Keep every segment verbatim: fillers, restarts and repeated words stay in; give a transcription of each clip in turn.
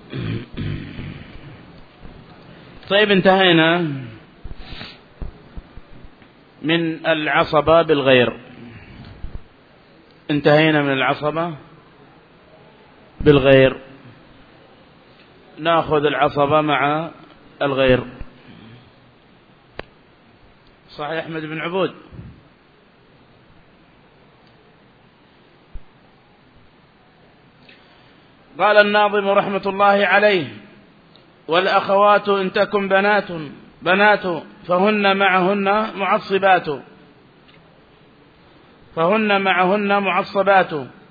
طيب، انتهينا من العصبة بالغير. انتهينا من العصبة بالغير، نأخذ العصبة مع الغير. صحيح أحمد بن عبود؟ قال الناظم رحمة الله عليه: والأخوات إن تكن بنات بنات فهن معهن معصبات فهن معهن معصبات.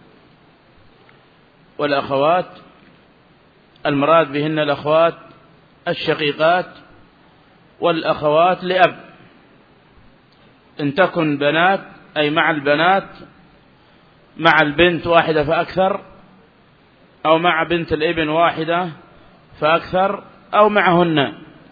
والأخوات المراد بهن الأخوات الشقيقات والأخوات لأب. إن تكن بنات أي مع البنات، مع البنت واحدة فأكثر، أو مع بنت الابن واحدة فأكثر، أو معهن،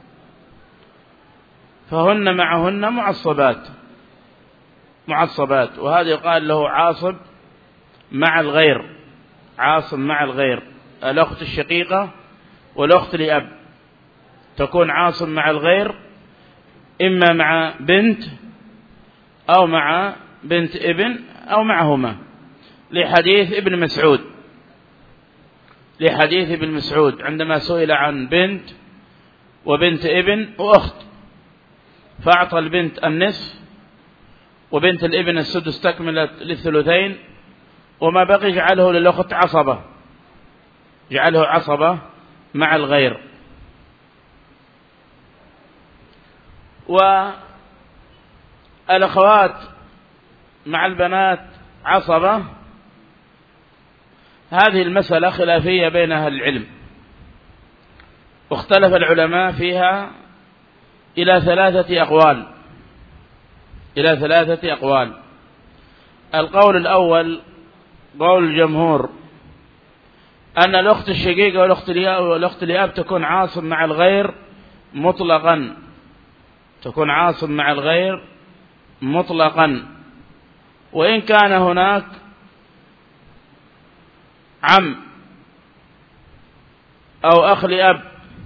فهن معهن معصبات معصبات. وهذا يقال له عاصب مع الغير، عاصب مع الغير، الأخت الشقيقة والأخت لأب تكون عاصب مع الغير، إما مع بنت أو مع بنت ابن أو معهما، لحديث ابن مسعود لحديث ابن مسعود عندما سئل عن بنت وبنت ابن وأخت، فأعطى البنت النصف وبنت الابن السدس تكملت للثلثين، وما بقي جعله للأخت عصبة، جعله عصبة مع الغير. والأخوات مع البنات عصبة، هذه المسألة خلافية بين أهل العلم، واختلف العلماء فيها إلى ثلاثة أقوال إلى ثلاثة أقوال. القول الأول قول الجمهور أن الأخت الشقيقة والأخت لأب تكون عاصب مع الغير مطلقا تكون عاصب مع الغير مطلقا وإن كان هناك عم أو أخ لأب،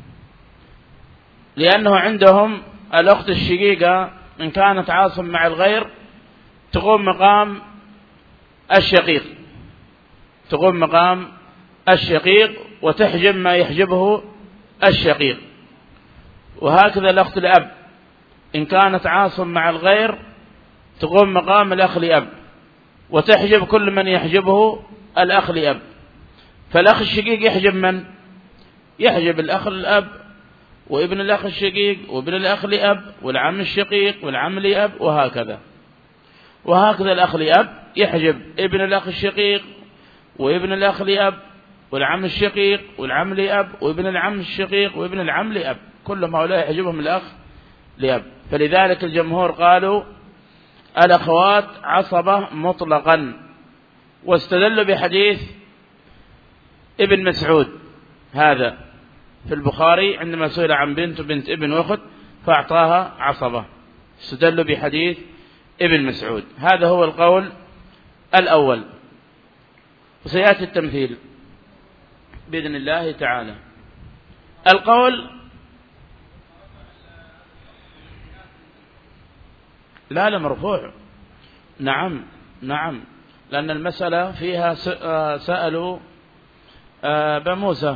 لأنه عندهم الأخت الشقيقة إن كانت عاصب مع الغير تقوم مقام الشقيق تقوم مقام الشقيق وتحجب ما يحجبه الشقيق. وهكذا الأخت لأب إن كانت عاصب مع الغير تقوم مقام الأخ لأب وتحجب كل من يحجبه الأخ لأب. فالأخ الشقيق يحجب من؟ يحجب الأخ الأب وابن الأخ الشقيق وابن الأخ لأب والعم الشقيق والعم لأب، وهكذا وهكذا الأخ لأب يحجب ابن الأخ الشقيق وابن الأخ لأب والعم الشقيق والعم لأب وابن العم الشقيق وابن العم لأب، كلهم هؤلاء يحجبهم الأخ لأب. فلذلك الجمهور قالوا الأخوات عصبة مطلقا، واستدلوا بحديث ابن مسعود هذا في البخاري عندما سئل عن بنت وبنت ابن وأخت فأعطاها عصبة، استدلوا بحديث ابن مسعود. هذا هو القول الأول، وسيأتي التمثيل بإذن الله تعالى. القول لا لا مرفوع، نعم نعم، لأن المسألة فيها سألوا أبا موسى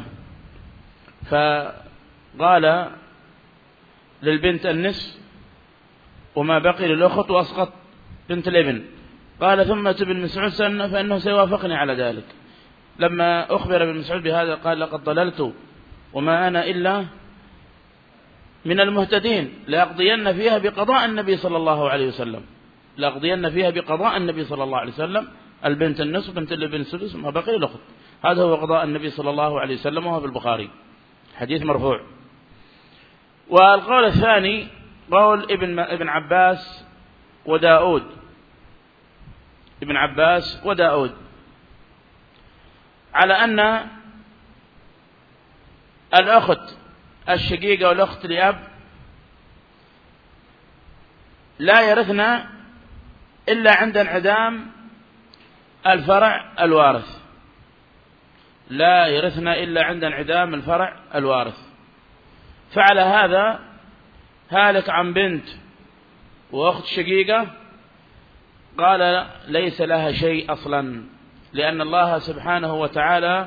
فقال للبنت النصف وما بقي للأخت وأسقط بنت الابن، قال ثم ابن مسعود سألنا فإنه سيوافقني على ذلك. لما أخبر ابن مسعود بهذا قال لقد ضللت وما أنا إلا من المهتدين، لأقضين فيها بقضاء النبي صلى الله عليه وسلم لأقضين فيها بقضاء النبي صلى الله عليه وسلم البنت النصف بنت الابن السدس ما بقي للأخت، هذا هو قضاء النبي صلى الله عليه وسلم، وهو في البخاري حديث مرفوع. والقول الثاني قول ابن ابن عباس وداود ابن عباس وداود على أن الأخت الشقيقة والأخت لأب لا يرثنا إلا عند انعدام الفرع الوارث، لا يرثن إلا عند انعدام الفرع الوارث. فعلى هذا هالك عن بنت وأخت شقيقة قال ليس لها شيء أصلا، لأن الله سبحانه وتعالى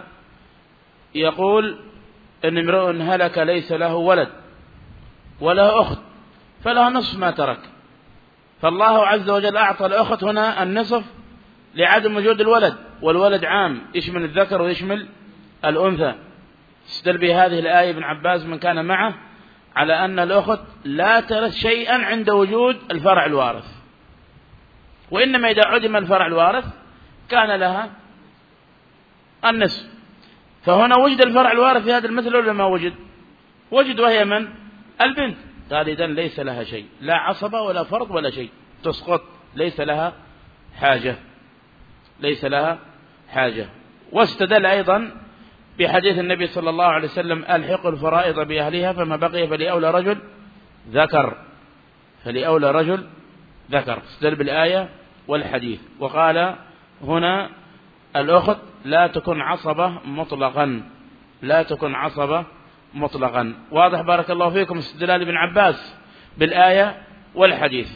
يقول إن امرؤ هلك ليس له ولد وله أخت فلها نصف ما ترك، فالله عز وجل أعطى الأخت هنا النصف لعدم وجود الولد، والولد عام يشمل الذكر ويشمل الأنثى. استدل بهذه الآية ابن عباس من كان معه على أن الأخت لا ترث شيئا عند وجود الفرع الوارث، وإنما إذا عدم الفرع الوارث كان لها النصف. فهنا وجد الفرع الوارث في هذا المثل ولا ما وجد؟ وجد، وهي من؟ البنت. قال إذن ليس لها شيء، لا عصبة ولا فرض ولا شيء، تسقط، ليس لها حاجة، ليس لها حاجة. واستدل أيضا بحديث النبي صلى الله عليه وسلم ألحقوا الفرائض بأهلها فما بقي فلأولى رجل ذكر، فلأولى رجل ذكر. استدل بالآية والحديث. وقال هنا الأخت لا تكن عصبة مطلقا، لا تكن عصبة مطلقا. واضح بارك الله فيكم استدلال ابن عباس بالآية والحديث.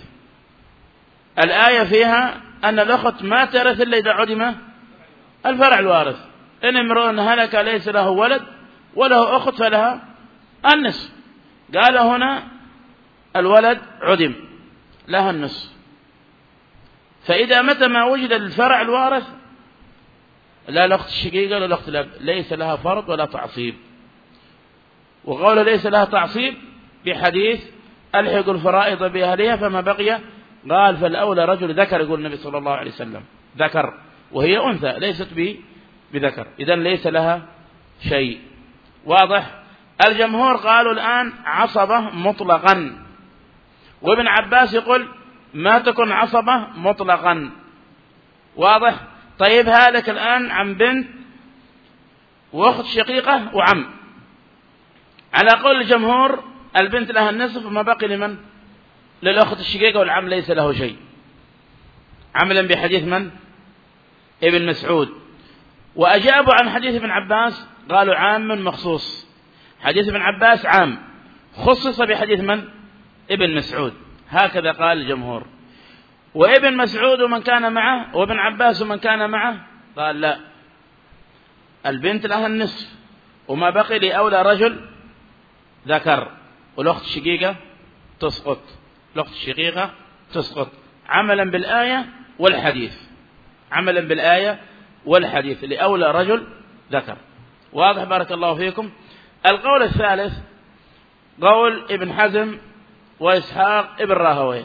الآية فيها أن الأخت ما ترث إلا إذا عدم الفرع الوارث. إن امرؤ هلك ليس له ولد وله أخت فلها النصف. قال هنا الولد عدم لها النصف. فإذا متى ما وجد الفرع الوارث لا الأخت الشقيقة ولا الأخت الأب ليس لها فرض ولا تعصيب. وقول ليس لها تعصيب بحديث ألحق الفرائض بأهلها فما بقي قال فالأولى رجل ذكر، يقول النبي صلى الله عليه وسلم ذكر وهي أنثى ليست بذكر، إذن ليس لها شيء. واضح. الجمهور قالوا الآن عصبة مطلقا، وابن عباس يقول ما تكن عصبة مطلقا. واضح. طيب هالك الآن عن بنت وأخت شقيقة وعم، على قول الجمهور البنت لها النصف وما بقي لمن؟ للأخت الشقيقة، والعم ليس له شيء، عملا بحديث من؟ ابن مسعود. وأجابوا عن حديث ابن عباس قالوا عام مخصوص، حديث ابن عباس عام خصص بحديث من؟ ابن مسعود. هكذا قال الجمهور. وابن مسعود ومن كان معه وابن عباس ومن كان معه قال لا، البنت لها النصف وما بقي لأولى رجل ذكر، والأخت الشقيقة تسقط، الأخت الشقيقة تسقط عملا بالآية والحديث، عملا بالآية والحديث لأولى رجل ذكر. واضح بارك الله فيكم. القول الثالث قول ابن حزم وإسحاق ابن راهويه.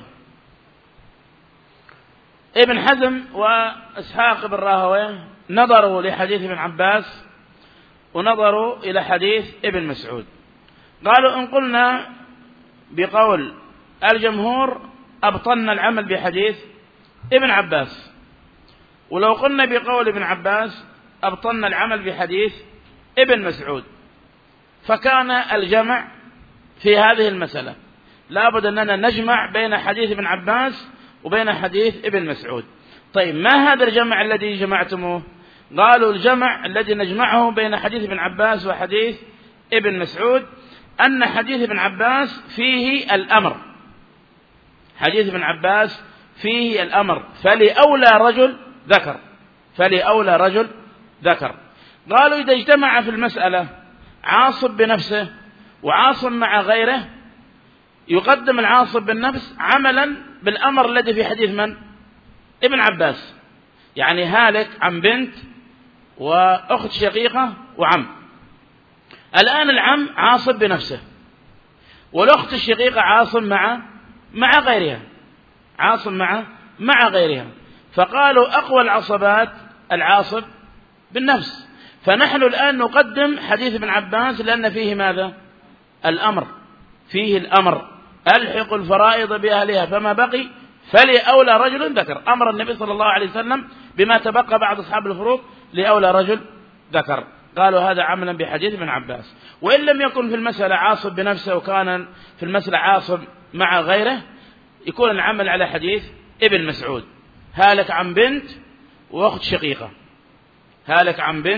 ابن حزم وإسحاق ابن راهويه نظروا لحديث ابن عباس ونظروا إلى حديث ابن مسعود. قالوا إن قلنا بقول الجمهور أبطلنا العمل بحديث ابن عباس، ولو قلنا بقول ابن عباس أبطلنا العمل بحديث ابن مسعود، فكان الجمع في هذه المسألة لابد أننا نجمع بين حديث ابن عباس وبين حديث ابن مسعود. طيب ما هذا الجمع الذي جمعتموه؟ قالوا الجمع الذي نجمعه بين حديث ابن عباس وحديث ابن مسعود أن حديث ابن عباس فيه الأمر، حديث ابن عباس فيه الأمر فلأولى رجل ذكر، فلأولى رجل ذكر. قالوا إذا اجتمع في المسألة عاصب بنفسه وعاصب مع غيره يقدم العاصب بالنفس عملا بالأمر الذي في حديث من؟ ابن عباس. يعني هالك عن بنت وأخت شقيقة وعم، الآن العم عاصب بنفسه والأخت الشقيقة عاصب مع مع غيرها، عاصب مع مع غيرها. فقالوا أقوى العصبات العاصب بالنفس، فنحن الآن نقدم حديث ابن عباس لأن فيه ماذا؟ الأمر، فيه الأمر ألحق الفرائض بأهلها فما بقي فلأولى رجل ذكر، أمر النبي صلى الله عليه وسلم بما تبقى بعد أصحاب الفروض لأولى رجل ذكر. قالوا هذا عملا بحديث ابن عباس. وإن لم يكن في المسألة عاصب بنفسه وكان في المسألة عاصب مع غيره يكون العمل على حديث ابن مسعود، هالك عن بنت وأخت شقيقة، هالك عن بنت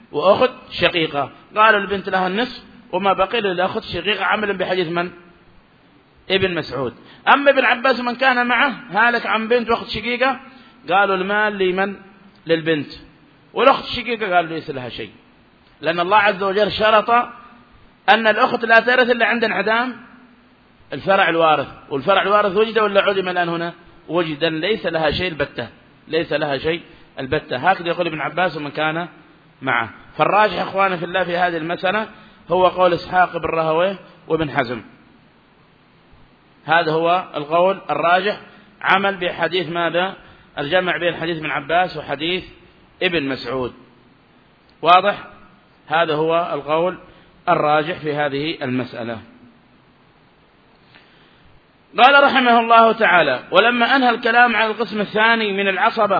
وأخت شقيقة. قالوا البنت لها النصف وما بقي للأخت شقيقة عملا بحديث من؟ ابن مسعود. أما ابن عباس من كان معه هالك عن بنت وأخت شقيقة قالوا المال لمن؟ للبنت، والأخت الشقيقة قالوا ليس لها شيء، لأن الله عز وجل شرط أن الأخت لا ترث إلا عند انعدام الفرع الوارث، والفرع الوارث وجد ولا عدم الآن هنا؟ وجدا، ليس لها شيء البتة، ليس لها شيء البتة. هكذا يقول ابن عباس ومن كان معه. فالراجح إخواني في الله في هذه المسألة هو قول إسحاق بن راهويه وابن حزم، هذا هو القول الراجح، عمل بحديث ماذا؟ الجمع بين حديث ابن عباس وحديث ابن مسعود. واضح؟ هذا هو القول الراجح في هذه المسألة. قال رحمه الله تعالى: ولما أنهى الكلام على القسم الثاني من العصبة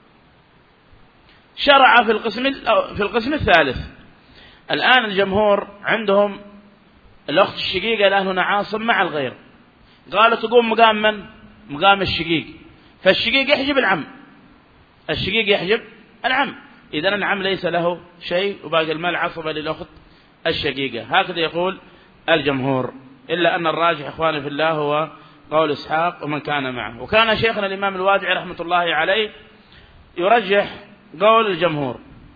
شرع في القسم في القسم الثالث. الآن الجمهور عندهم الأخت الشقيقة الآن هنا عاصب مع الغير، قالوا تقوم مقام من؟ مقام الشقيق، فالشقيق يحجب العم، الشقيق يحجب العم، إذن العم ليس له شيء وباقي المال عصبة للأخت الشقيقة. هكذا يقول الجمهور، إلا أن الراجح إخواني في الله هو قول إسحاق ومن كان معه. وكان شيخنا الإمام الوادعي رحمة الله عليه يرجح قول الجمهور،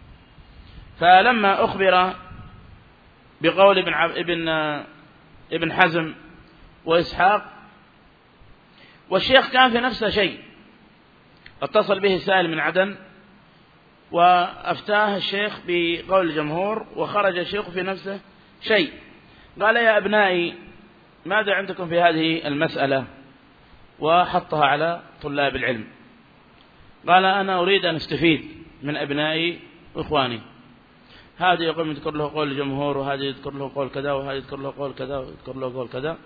فلما أخبر بقول ابن ابن ابن حزم وإسحاق، والشيخ كان في نفسه شيء، اتصل به سائل من عدن وأفتاه الشيخ بقول الجمهور، وخرج الشيخ في نفسه شيء، قال: يا أبنائي ماذا عندكم في هذه المسألة؟ وحطها على طلاب العلم. قال: أنا أريد أن أستفيد من أبنائي وإخواني، هذا يقول يذكر له قول الجمهور، وهذا يذكر له قول كذا، وهذا يذكر له قول كذا، ويذكر له قول كذا.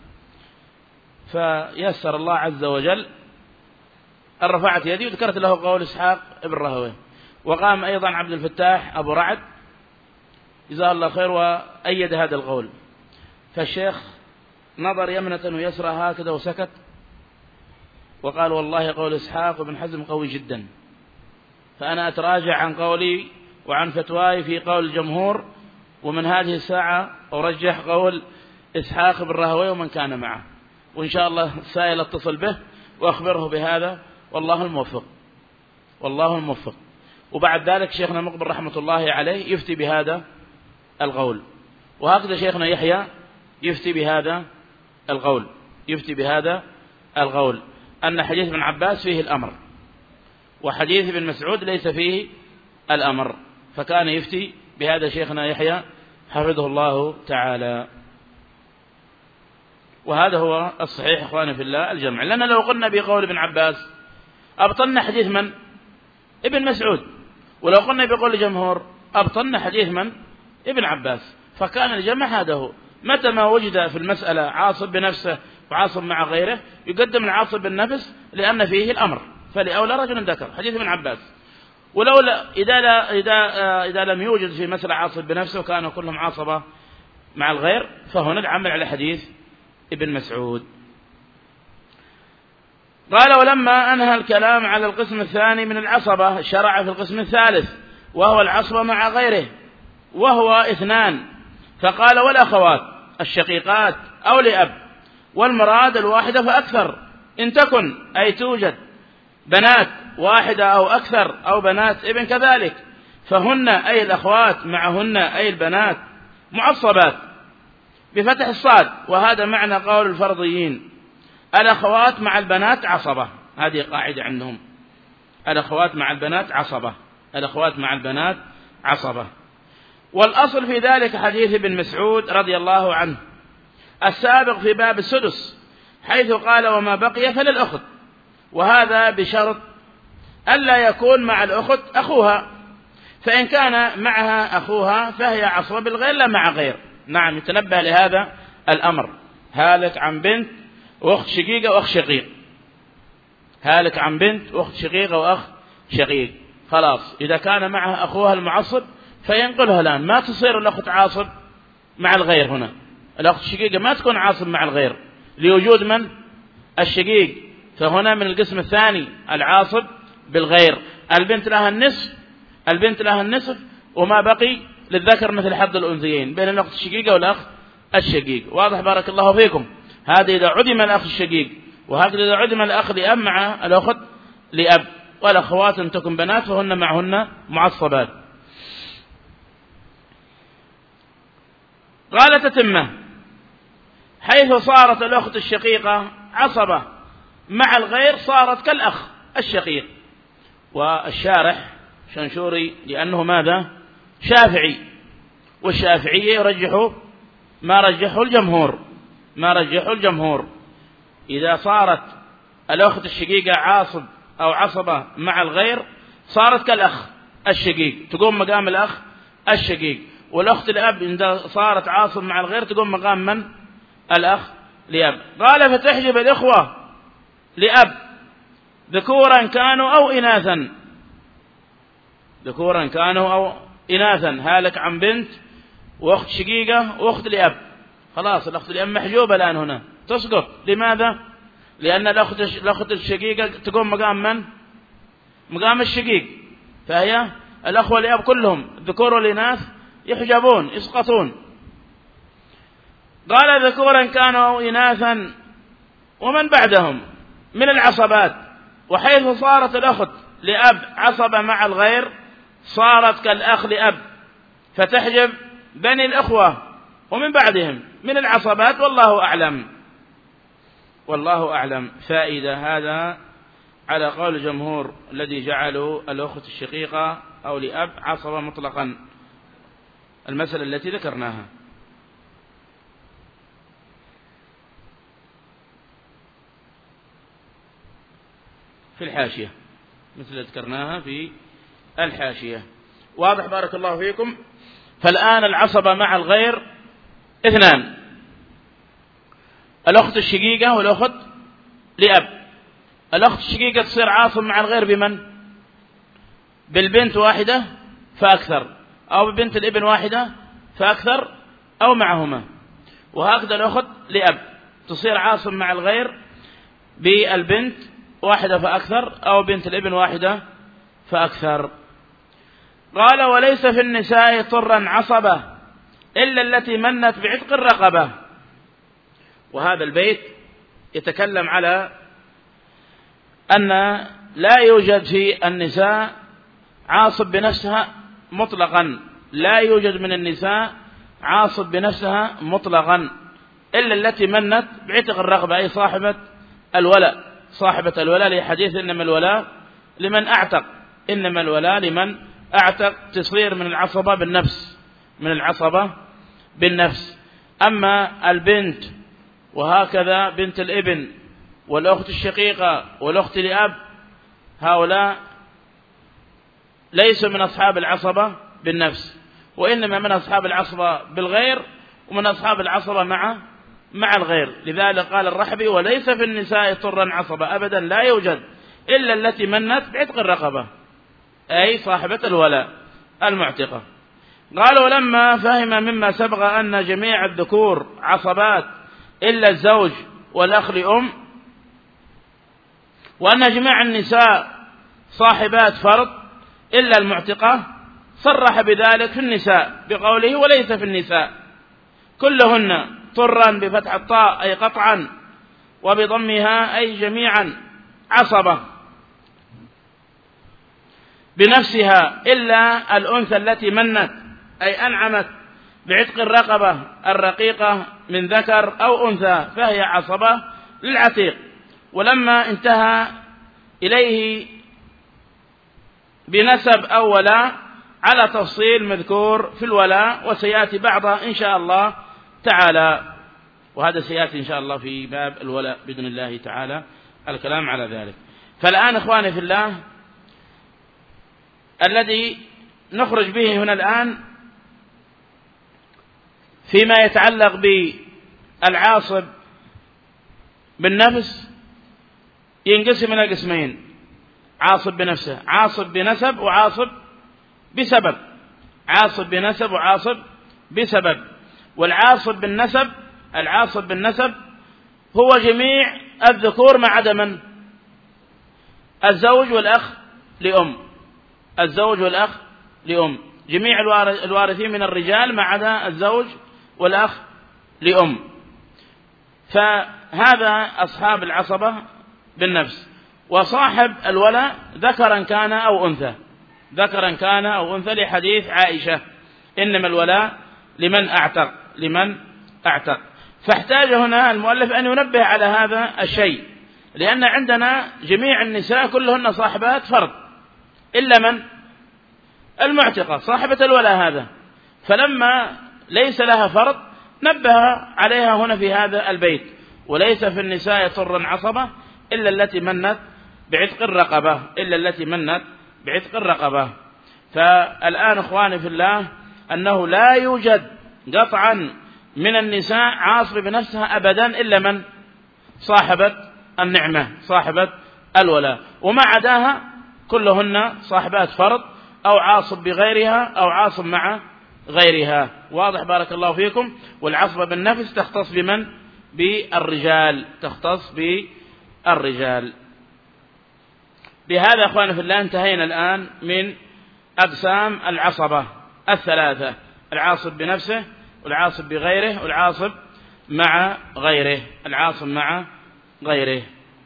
فيسر الله عز وجل أن رفعت يدي وذكرت له قول إسحاق ابن راهويه، وقام أيضا عبد الفتاح أبو رعد جزاه الله خير وأيد هذا القول. فالشيخ نظر يمنة ويسرى هكذا وسكت، وقال: والله قول إسحاق وابن حزم قوي جدا، فأنا أتراجع عن قولي وعن فتواي في قول الجمهور، ومن هذه الساعة أرجح قول إسحاق بن راهويه ومن كان معه، وإن شاء الله السائل اتصل به وأخبره بهذا، والله الموفق، والله الموفق. وبعد ذلك شيخنا مقبل رحمة الله عليه يفتي بهذا القول، وهكذا شيخنا يحيى يفتي بهذا القول، يفتي بهذا القول أن حديث ابن عباس فيه الأمر، وحديث ابن مسعود ليس فيه الأمر، فكان يفتي بهذا شيخنا يحيى حفظه الله تعالى. وهذا هو الصحيح إخواني في الله الجمع، لأن لو قلنا بقول ابن عباس أبطلنا حديث من؟ ابن مسعود، ولو قلنا بقول الجمهور أبطلنا حديث من؟ ابن عباس. فكان الجمع هذا هو، متى ما وجد في المسألة عاصب بنفسه وعاصب مع غيره يقدم العاصب بالنفس لأن فيه الأمر، فلأولى رجل ذكر حديث ابن عباس. ولولا إذا لا إذا إذا لم يوجد في مسألة عاصب بنفسه وكانوا كلهم عاصبة مع الغير، فهنا العمل على حديث ابن مسعود. قال: ولما أنهى الكلام على القسم الثاني من العصبة شرع في القسم الثالث وهو العصبة مع غيره، وهو اثنان، فقال: والأخوات الشقيقات أو لأب، والمراد الواحدة فأكثر، إن تكن أي توجد بنات واحدة أو أكثر أو بنات ابن كذلك، فهن أي الأخوات معهن أي البنات معصبات بفتح الصاد، وهذا معنى قول الفرضيين: الأخوات مع البنات عصبة، هذه قاعدة عندهم، الأخوات مع البنات عصبة، الأخوات مع البنات عصبة. والأصل في ذلك حديث ابن مسعود رضي الله عنه السابق في باب السدس، حيث قال: وما بقي فللأخت، وهذا بشرط ألا يكون مع الأخت أخوها، فإن كان معها أخوها فهي عصبة بالغير لا مع غير. نعم، يتنبه لهذا الأمر، هالك عن بنت وأخت شقيقة وأخ شقيق، هالك عن بنت وأخت شقيقة وأخ شقيق، خلاص إذا كان معها أخوها المعصب فينقلها الآن، ما تصير الأخت عاصب مع الغير. هنا الأخت الشقيقة ما تكون عاصب مع الغير لوجود من؟ الشقيق، فهنا من القسم الثاني العاصب بالغير. البنت لها النصف، البنت لها النصف وما بقي للذكر مثل حظ الأنثيين بين الأخت الشقيقة والأخ الشقيق. واضح بارك الله فيكم؟ هذا إذا عدم الأخ الشقيق، وهكذا إذا عدم الأخ لأب مع الأخت لأب، والأخوات إن تكن بنات فهن معهن معصبات. قال تتمة: حيث صارت الأخت الشقيقة عصبة مع الغير صارت كالأخ الشقيق. والشارح شنشوري لأنه ماذا؟ شافعي، والشافعية يرجح ما رجحه الجمهور ما رجحه الجمهور إذا صارت الأخت الشقيقة عاصب أو عصبة مع الغير صارت كالأخ الشقيق، تقوم مقام الأخ الشقيق. والأخت الأب إذا صارت عاصب مع الغير تقوم مقام من؟ الأخ لأب. قال: فتحجب الإخوة لأب ذكورا كانوا أو إناثا، ذكورا كانوا أو إناثا، هالك عن بنت وأخت شقيقة وأخت لأب، خلاص الأخت لأب محجوبة الآن هنا تسقط. لماذا؟ لأن الأخت الأخت الشقيقة تقوم مقام من؟ مقام الشقيق، فهي الأخوة لأب كلهم الذكور والإناث يحجبون يسقطون. قال: ذكورا كانوا أو إناثا ومن بعدهم من العصبات. وحيث صارت الأخت لأب عصبة مع الغير صارت كالأخ لأب، فتحجب بني الأخوة ومن بعدهم من العصبات. والله أعلم والله أعلم. فائدة: هذا على قول الجمهور الذي جعلوا الأخت الشقيقة أو لأب عصبة مطلقا، المسألة التي ذكرناها. في الحاشية مثل ذكرناها في الحاشية. واضح بارك الله فيكم؟ فالآن العصبة مع الغير اثنان: الأخت الشقيقة والأخت لأب. الأخت الشقيقة تصير عاصب مع الغير بمن؟ بالبنت واحدة فأكثر، أو ببنت الابن واحدة فأكثر، أو معهما. وهكذا الأخت لأب تصير عاصب مع الغير بالبنت واحدة فأكثر، أو بنت الابن واحدة فأكثر. قال: وليس في النساء طرا عصبة إلا التي منت بعتق الرقبة. وهذا البيت يتكلم على أن لا يوجد في النساء عاصب بنفسها مطلقا، لا يوجد من النساء عاصب بنفسها مطلقا إلا التي منت بعتق الرقبة، أي صاحبة الولاء، صاحبة الولاء، لحديث إنما الولاء لمن أعتق، إنما الولاء لمن أعتق، تصير من العصبة بالنفس، من العصبة بالنفس. أما البنت وهكذا بنت الابن والأخت الشقيقة والأخت لأب هؤلاء ليسوا من أصحاب العصبة بالنفس، وإنما من أصحاب العصبة بالغير ومن أصحاب العصبة مع مع الغير. لذلك قال الرحبي: وليس في النساء طرا عصبة أبدا، لا يوجد إلا التي منت بعتق الرقبة، أي صاحبة الولاء المعتقة. قال: ولما فهم مما سبق أن جميع الذكور عصبات إلا الزوج والأخ لأم، وأن جميع النساء صاحبات فرض إلا المعتقة، صرح بذلك في النساء بقوله: وليس في النساء كلهن طرا بفتح الطاء أي قطعا، وبضمها أي جميعا عصبة بنفسها إلا الأنثى التي منت أي أنعمت بعتق الرقبة الرقيقة من ذكر أو أنثى، فهي عصبة للعتيق. ولما انتهى إليه بنسب أو ولاء على تفصيل مذكور في الولاء، وسيأتي بعضها إن شاء الله تعالى، وهذا سيأتي إن شاء الله في باب الولاء بإذن الله تعالى الكلام على ذلك. فالآن إخواني في الله، الذي نخرج به هنا الآن فيما يتعلق بالعاصب بالنفس ينقسم إلى قسمين: عاصب بنفسه، عاصب بنسب، وعاصب بسبب. عاصب بنسب وعاصب بسبب. والعاصب بالنسب، العاصب بالنسب هو جميع الذكور ما عدا من؟ الزوج والأخ لأم، الزوج والأخ لأم. جميع الوارثين من الرجال ما عدا الزوج والأخ لأم. فهذا أصحاب العصبة بالنفس. وصاحب الولاء ذكرا كان أو أنثى، ذكرا كان أو أنثى، لحديث عائشة إنما الولاء لمن أعتق، لمن أعتق. فاحتاج هنا المؤلف أن ينبه على هذا الشيء، لأن عندنا جميع النساء كلهن صاحبات فرض إلا من؟ المعتقة صاحبة الولاء هذا. فلما ليس لها فرض نبه عليها هنا في هذا البيت: وليس في النساء طر عصبة إلا التي منت بعتق الرقبة، إلا التي منت بعتق الرقبة. فالآن إخواني في الله أنه لا يوجد قطعا من النساء عاصبة بنفسها أبدا إلا من؟ صاحبة النعمة، صاحبة الولاء، وما عداها كلهن صاحبات فرض أو عاصب بغيرها أو عاصب مع غيرها. واضح؟ بارك الله فيكم. والعصبة بالنفس تختص بمن؟ بالرجال، تختص بالرجال. بهذا أخواني في الله انتهينا الآن من أقسام العصبة الثلاثة: العاصب بنفسه، والعاصب بغيره، والعاصب مع غيره، العاصب مع غيره.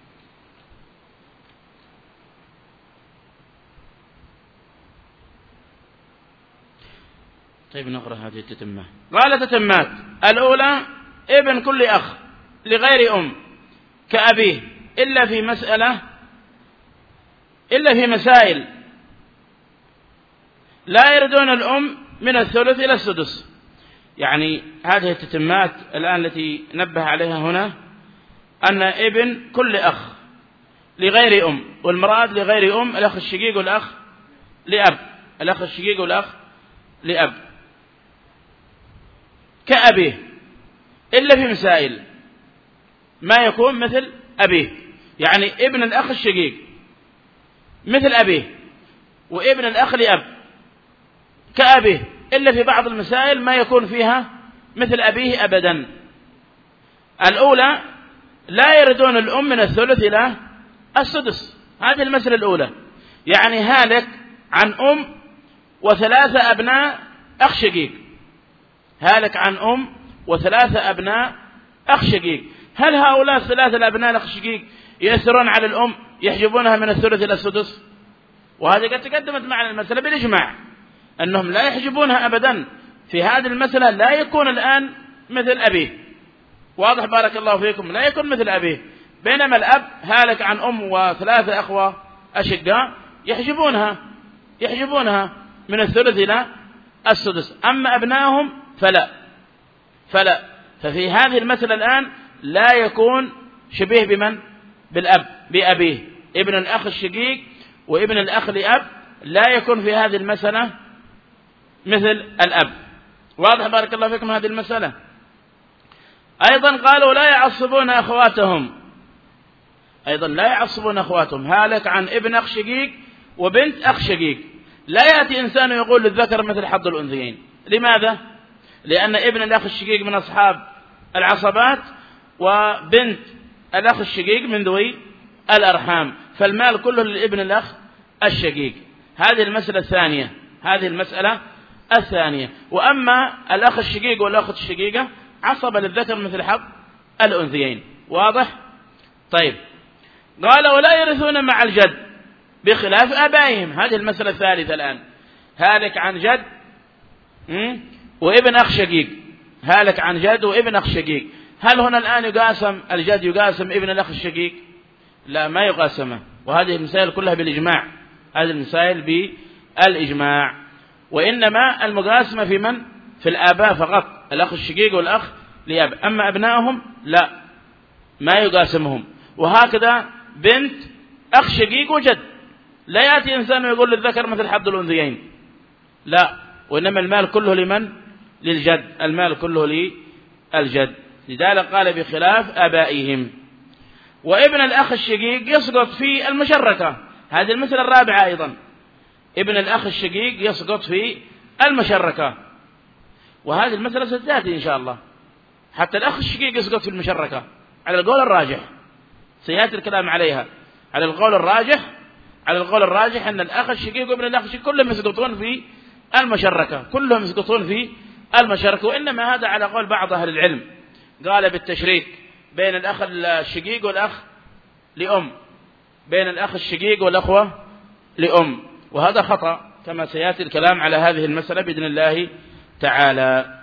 طيب نقرأ هذه التتمة. قال تتمات: الأولى ابن كل أخ لغير أم كأبيه إلا في مسألة إلا في مسائل لا يردون الأم من الثلث إلى السدس. يعني هذه التتمات الآن التي نبه عليها هنا أن ابن كل أخ لغير أم، والمراد لغير أم الأخ الشقيق والأخ لأب، الأخ الشقيق والأخ لأب كأبيه إلا في مسائل ما يكون مثل أبيه. يعني ابن الأخ الشقيق مثل أبيه، وابن الأخ لأب كأبيه، إلا في بعض المسائل ما يكون فيها مثل أبيه أبدا. الأولى لا يردون الأم من الثلث إلى السدس، هذه المسألة الأولى. يعني هالك عن أم وثلاثة أبناء أخ شقيق، هالك عن أم وثلاثة أبناء أخ شقيق، هل هؤلاء الثلاثة الأبناء الأخ شقيق يأثرون على الأم يحجبونها من الثلث إلى السدس؟ وهذه قد تقدمت معنا المسألة بالإجماع أنهم لا يحجبونها أبدا. في هذه المسألة لا يكون الآن مثل أبيه. واضح؟ بارك الله فيكم. لا يكون مثل أبيه، بينما الأب هالك عن أم وثلاثة أخوة أشقاء يحجبونها يحجبونها من الثلث إلى السدس، أما أبنائهم فلا فلا ففي هذه المسألة الآن لا يكون شبيه بمن؟ بالأب، بأبيه. ابن الأخ الشقيق وابن الأخ لأب لا يكون في هذه المسألة مثل الأب. واضح؟ بارك الله فيكم هذه المسألة. أيضا قالوا لا يعصبون أخواتهم، أيضا لا يعصبون أخواتهم، هالك عن ابن أخ شقيق وبنت أخ شقيق، لا يأتي إنسان يقول للذكر مثل حظ الأنثيين. لماذا؟ لأن ابن الأخ الشقيق من أصحاب العصبات، وبنت الأخ الشقيق من ذوي الأرحام، فالمال كله للابن الأخ الشقيق. هذه المسألة الثانية، هذه المسألة الثانية. وأما الأخ الشقيق والأخت الشقيقة عصب للذكر مثل حظ الأنثيين. واضح؟ طيب. قال ولا يرثون مع الجد بخلاف آبائهم، هذه المسألة الثالثة الآن. هالك عن جد وابن أخ شقيق، هالك عن جد وابن أخ شقيق، هل هنا الآن يقاسم الجد يقاسم ابن الأخ الشقيق؟ لا، ما يقاسمه. وهذه المسائل كلها بالإجماع، هذه المسائل بالإجماع. وإنما المقاسمة في من؟ في الآباء فقط، الأخ الشقيق والأخ لأب، أما أبنائهم لا، ما يقاسمهم. وهكذا بنت أخ شقيق وجد، لا يأتي إنسان ويقول للذكر مثل حظ الأنثيين، لا، وإنما المال كله لمن؟ للجد، المال كله للجد. لذلك قال بخلاف آبائهم. وابن الأخ الشقيق يسقط في المشركة، هذه المسألة الرابعة أيضا. ابن الأخ الشقيق يسقط في المشركة، وهذه المسألة ستأتي إن شاء الله. حتى الأخ الشقيق يسقط في المشركة على القول الراجح، سيأتي الكلام عليها. على القول الراجح على القول الراجح أن الأخ الشقيق وابن الأخ الشقيق كلهم يسقطون في المشركة، كلهم يسقطون في المشركة. وإنما هذا على قول بعض أهل العلم، قال بالتشريك بين الأخ الشقيق والأخ لأم، بين الأخ الشقيق والأخوة لأم، وهذا خطأ كما سيأتي الكلام على هذه المسألة بإذن الله تعالى.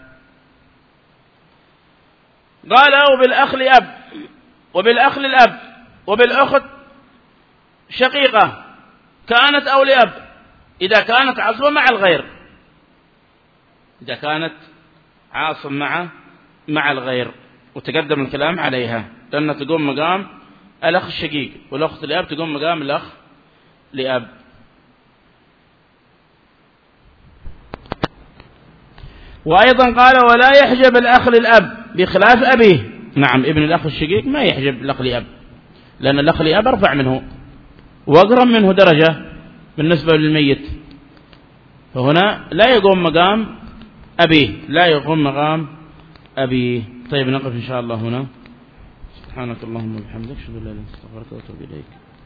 قال وبالأخ لأب وبالأخ للأب وبالأخت شقيقة كانت أو لأب إذا كانت عصبة مع الغير، إذا كانت عاصم مع مع الغير، وتقدم الكلام عليها، لأنها تقوم مقام الأخ الشقيق، والأخت لأب تقوم مقام الأخ لأب. وأيضا قال ولا يحجب الأخ للأب بخلاف أبيه. نعم، ابن الأخ الشقيق ما يحجب الأخ لأب، لأن الأخ لأب أرفع منه وأقرب منه درجة بالنسبة للميت، فهنا لا يقوم مقام أبيه، لا يقوم مقام أبيه. طيب نقف إن شاء الله هنا. سبحانك اللهم وبحمدك، أشهد أن لا إله إلا أنت، أستغفرك وأتوب إليك.